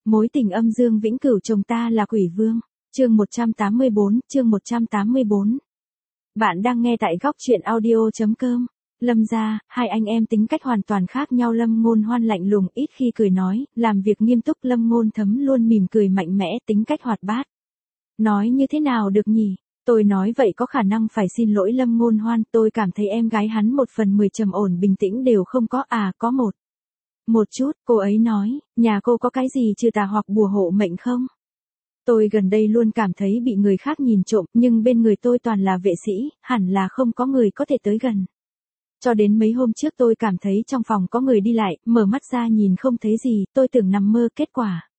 Mối tình âm dương vĩnh cửu chồng ta là quỷ vương. Chương 184. Bạn đang nghe tại góc truyện audio.com. Lâm gia, hai anh em tính cách hoàn toàn khác nhau. Lâm Ngôn Hoan lạnh lùng, ít khi cười nói, làm việc nghiêm túc. Lâm Ngôn Thấm luôn mỉm cười mạnh mẽ, tính cách hoạt bát. Nói như thế nào được nhỉ? Tôi nói vậy có khả năng phải xin lỗi Lâm Ngôn Hoan. Tôi cảm thấy em gái hắn 1/10 trầm ổn bình tĩnh đều không có. Có một chút, cô ấy nói, nhà cô có cái gì trừ tà hoặc bùa hộ mệnh không? Tôi gần đây luôn cảm thấy bị người khác nhìn trộm, nhưng bên người tôi toàn là vệ sĩ, hẳn là không có người có thể tới gần. Cho đến mấy hôm trước tôi cảm thấy trong phòng có người đi lại, mở mắt ra nhìn không thấy gì, tôi tưởng nằm mơ. Kết quả.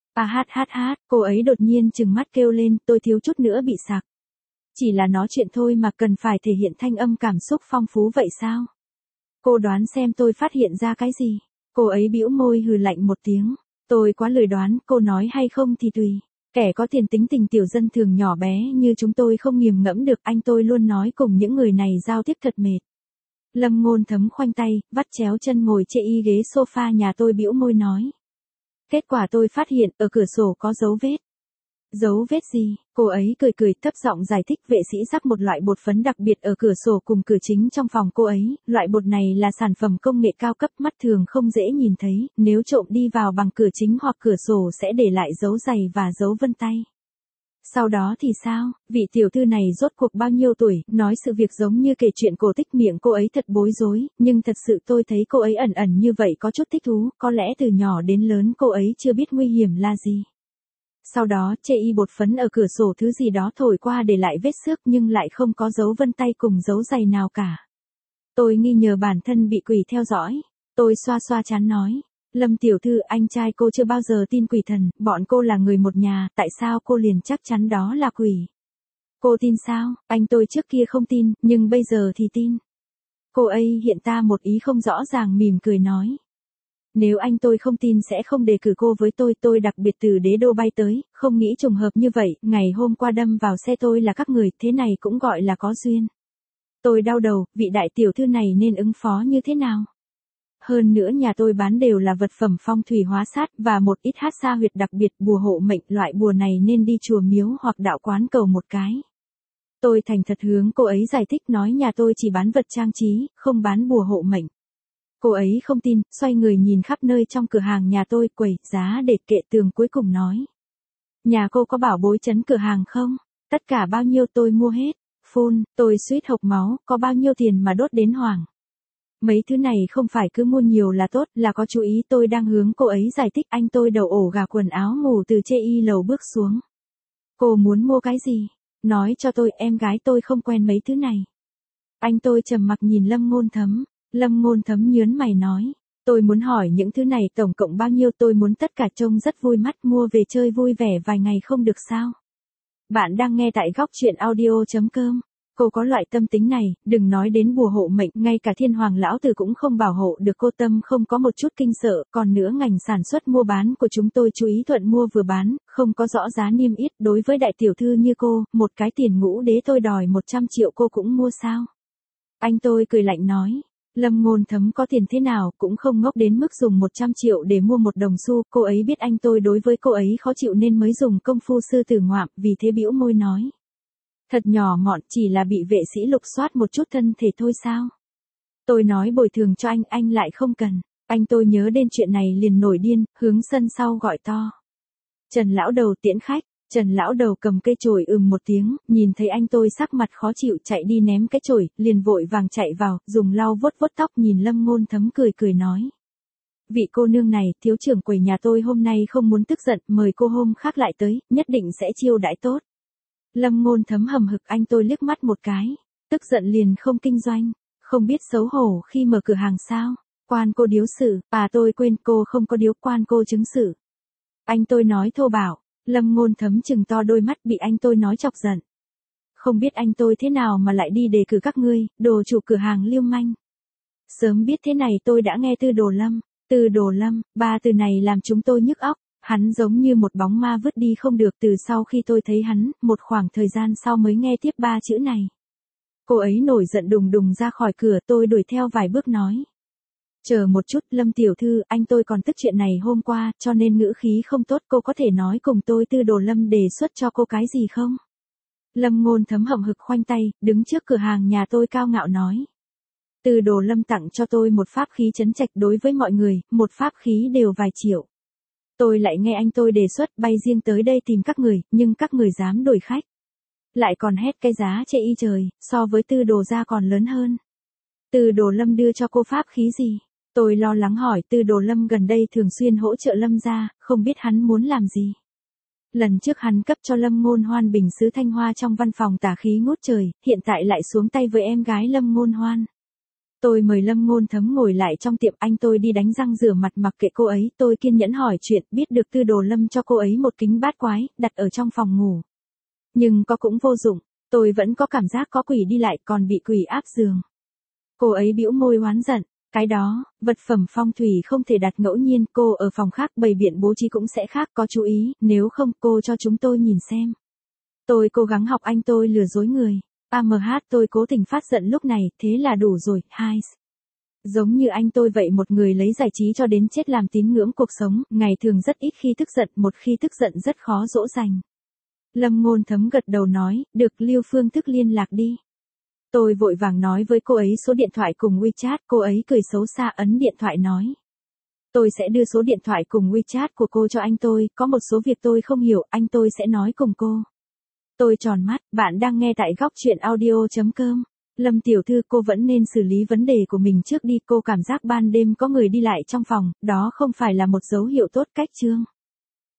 Cô ấy đột nhiên trừng mắt kêu lên, tôi thiếu chút nữa bị sặc. Chỉ là nói chuyện thôi mà cần phải thể hiện thanh âm cảm xúc phong phú vậy sao? Cô đoán xem tôi phát hiện ra cái gì? Cô ấy bĩu môi hừ lạnh một tiếng. Tôi quá lười đoán, cô nói hay không thì tùy. Kẻ có tiền tính tình tiểu dân thường nhỏ bé như chúng tôi không nghiền ngẫm được. Anh tôi luôn nói cùng những người này giao tiếp thật mệt. Lâm Ngôn Thấm khoanh tay, vắt chéo chân ngồi chê y ghế sofa nhà tôi, bĩu môi nói. Kết quả tôi phát hiện ở cửa sổ có dấu vết. Dấu vết gì? Cô ấy cười thấp giọng giải thích, vệ sĩ rắc một loại bột phấn đặc biệt ở cửa sổ cùng cửa chính trong phòng cô ấy, loại bột này là sản phẩm công nghệ cao cấp, mắt thường không dễ nhìn thấy, nếu trộm đi vào bằng cửa chính hoặc cửa sổ sẽ để lại dấu giày và dấu vân tay. Sau đó thì sao? Vị tiểu thư này rốt cuộc bao nhiêu tuổi? Nói sự việc giống như kể chuyện cổ tích, miệng cô ấy thật bối rối, nhưng thật sự tôi thấy cô ấy ẩn như vậy có chút thích thú, có lẽ từ nhỏ đến lớn cô ấy chưa biết nguy hiểm là gì. Sau đó chê y bột phấn ở cửa sổ thứ gì đó thổi qua để lại vết xước nhưng lại không có dấu vân tay cùng dấu giày nào cả. Tôi nghi ngờ bản thân bị quỷ theo dõi. Tôi xoa xoa trán nói. Lâm tiểu thư, anh trai cô chưa bao giờ tin quỷ thần, bọn cô là người một nhà, tại sao cô liền chắc chắn đó là quỷ? Cô tin sao? Anh tôi trước kia không tin, nhưng bây giờ thì tin. Cô ấy hiện ta một ý không rõ ràng, mỉm cười nói. Nếu anh tôi không tin sẽ không đề cử cô với tôi đặc biệt từ đế đô bay tới, không nghĩ trùng hợp như vậy, ngày hôm qua đâm vào xe tôi là các người, thế này cũng gọi là có duyên. Tôi đau đầu, vị đại tiểu thư này nên ứng phó như thế nào? Hơn nữa nhà tôi bán đều là vật phẩm phong thủy hóa sát và một ít hát xa huyệt đặc biệt, bùa hộ mệnh, loại bùa này nên đi chùa miếu hoặc đạo quán cầu một cái. Tôi thành thật hướng cô ấy giải thích, nói nhà tôi chỉ bán vật trang trí, không bán bùa hộ mệnh. Cô ấy không tin, xoay người nhìn khắp nơi trong cửa hàng nhà tôi, quầy, giá để kệ tường, cuối cùng nói. Nhà cô có bảo bối trấn cửa hàng không? Tất cả bao nhiêu tôi mua hết. Phun, tôi suýt hộc máu, có bao nhiêu tiền mà đốt đến hoảng. Mấy thứ này không phải cứ mua nhiều là tốt, là có chú ý. Tôi đang hướng cô ấy giải thích, anh tôi đầu ổ gà quần áo ngủ từ chê y lầu bước xuống. Cô muốn mua cái gì? Nói cho tôi, em gái tôi không quen mấy thứ này. Anh tôi trầm mặc nhìn Lâm Ngôn Thấm. Lâm Ngôn Thấm nhớn mày nói. Tôi muốn hỏi những thứ này tổng cộng bao nhiêu, tôi muốn tất cả trông rất vui mắt, mua về chơi vui vẻ vài ngày không được sao? Bạn đang nghe tại góc truyện audio.com. Cô có loại tâm tính này, đừng nói đến bùa hộ mệnh, ngay cả thiên hoàng lão tử cũng không bảo hộ được cô. Tâm không có một chút kinh sợ, còn nữa ngành sản xuất mua bán của chúng tôi chú ý thuận mua vừa bán, không có rõ giá niêm yết. Đối với đại tiểu thư như cô, một cái tiền ngũ đế tôi đòi 100 triệu cô cũng mua sao? Anh tôi cười lạnh nói. Lâm Ngôn Thấm có tiền thế nào cũng không ngốc đến mức dùng 100 triệu để mua một đồng xu. Cô ấy biết anh tôi đối với cô ấy khó chịu nên mới dùng công phu sư tử ngoạm, vì thế bĩu môi nói. Thật nhỏ mọn, chỉ là bị vệ sĩ lục soát một chút thân thể thôi sao? Tôi nói bồi thường cho anh lại không cần. Anh tôi nhớ đến chuyện này liền nổi điên, hướng sân sau gọi to. Trần lão đầu tiễn khách. Trần lão đầu cầm cây chổi một tiếng, nhìn thấy anh tôi sắc mặt khó chịu chạy đi ném cái chổi, liền vội vàng chạy vào, dùng lau vuốt tóc, nhìn Lâm Ngôn Thấm cười nói. Vị cô nương này, thiếu trưởng quầy nhà tôi hôm nay không muốn tức giận, mời cô hôm khác lại tới, nhất định sẽ chiêu đãi tốt. Lâm Ngôn Thấm hầm hực, anh tôi liếc mắt một cái, tức giận liền không kinh doanh, không biết xấu hổ khi mở cửa hàng sao? Quan cô điếu xử, tôi quên, cô không có điếu, quan cô chứng xử. Anh tôi nói thô bạo. Lâm Ngôn Thấm trừng to đôi mắt, bị anh tôi nói chọc giận. Không biết anh tôi thế nào mà lại đi đề cử các ngươi, đồ chủ cửa hàng lưu manh. Sớm biết thế này tôi đã nghe Tư Đồ Lâm, ba từ này làm chúng tôi nhức óc. Hắn giống như một bóng ma vứt đi không được. Từ sau khi tôi thấy hắn, một khoảng thời gian sau mới nghe tiếp ba chữ này. Cô ấy nổi giận đùng đùng ra khỏi cửa, tôi đuổi theo vài bước nói. Chờ một chút, Lâm tiểu thư, anh tôi còn tức chuyện này hôm qua, cho nên ngữ khí không tốt, cô có thể nói cùng tôi Tư Đồ Lâm đề xuất cho cô cái gì không? Lâm Ngôn Thấm hậm hực khoanh tay, đứng trước cửa hàng nhà tôi cao ngạo nói. Tư Đồ Lâm tặng cho tôi một pháp khí trấn trạch, đối với mọi người, một pháp khí đều vài triệu. Tôi lại nghe anh tôi đề xuất bay riêng tới đây tìm các người, nhưng các người dám đổi khách. Lại còn hét cái giá chê y trời, so với Tư Đồ gia còn lớn hơn. Tư Đồ Lâm đưa cho cô pháp khí gì? Tôi lo lắng hỏi. Tư Đồ Lâm gần đây thường xuyên hỗ trợ Lâm gia, không biết hắn muốn làm gì. Lần trước hắn cấp cho Lâm Ngôn Hoan bình sứ thanh hoa trong văn phòng tà khí ngút trời, hiện tại lại xuống tay với em gái Lâm Ngôn Hoan. Tôi mời Lâm Ngôn Thấm ngồi lại trong tiệm, anh tôi đi đánh răng rửa mặt mặc kệ cô ấy, tôi kiên nhẫn hỏi chuyện, biết được Tư Đồ Lâm cho cô ấy một kính bát quái, đặt ở trong phòng ngủ. Nhưng có cũng vô dụng, tôi vẫn có cảm giác có quỷ đi lại, còn bị quỷ áp giường. Cô ấy bĩu môi oán giận, cái đó, vật phẩm phong thủy không thể đặt ngẫu nhiên, cô ở phòng khác bày biện bố trí cũng sẽ khác, có chú ý, nếu không cô cho chúng tôi nhìn xem. Tôi cố gắng học anh tôi lừa dối người. Tôi cố tình phát giận lúc này, thế là đủ rồi. 2. Giống như anh tôi vậy, một người lấy giải trí cho đến chết làm tín ngưỡng cuộc sống, ngày thường rất ít khi tức giận, một khi tức giận rất khó dỗ dành. Lâm Ngôn Thấm gật đầu nói, được, lưu phương thức liên lạc đi. Tôi vội vàng nói với cô ấy số điện thoại cùng WeChat, cô ấy cười xấu xa ấn điện thoại nói. Tôi sẽ đưa số điện thoại cùng WeChat của cô cho anh tôi, có một số việc tôi không hiểu, anh tôi sẽ nói cùng cô. Tôi tròn mắt, bạn đang nghe tại góc truyện audio.com. Lâm tiểu thư, cô vẫn nên xử lý vấn đề của mình trước đi, cô cảm giác ban đêm có người đi lại trong phòng, đó không phải là một dấu hiệu tốt, cách chương.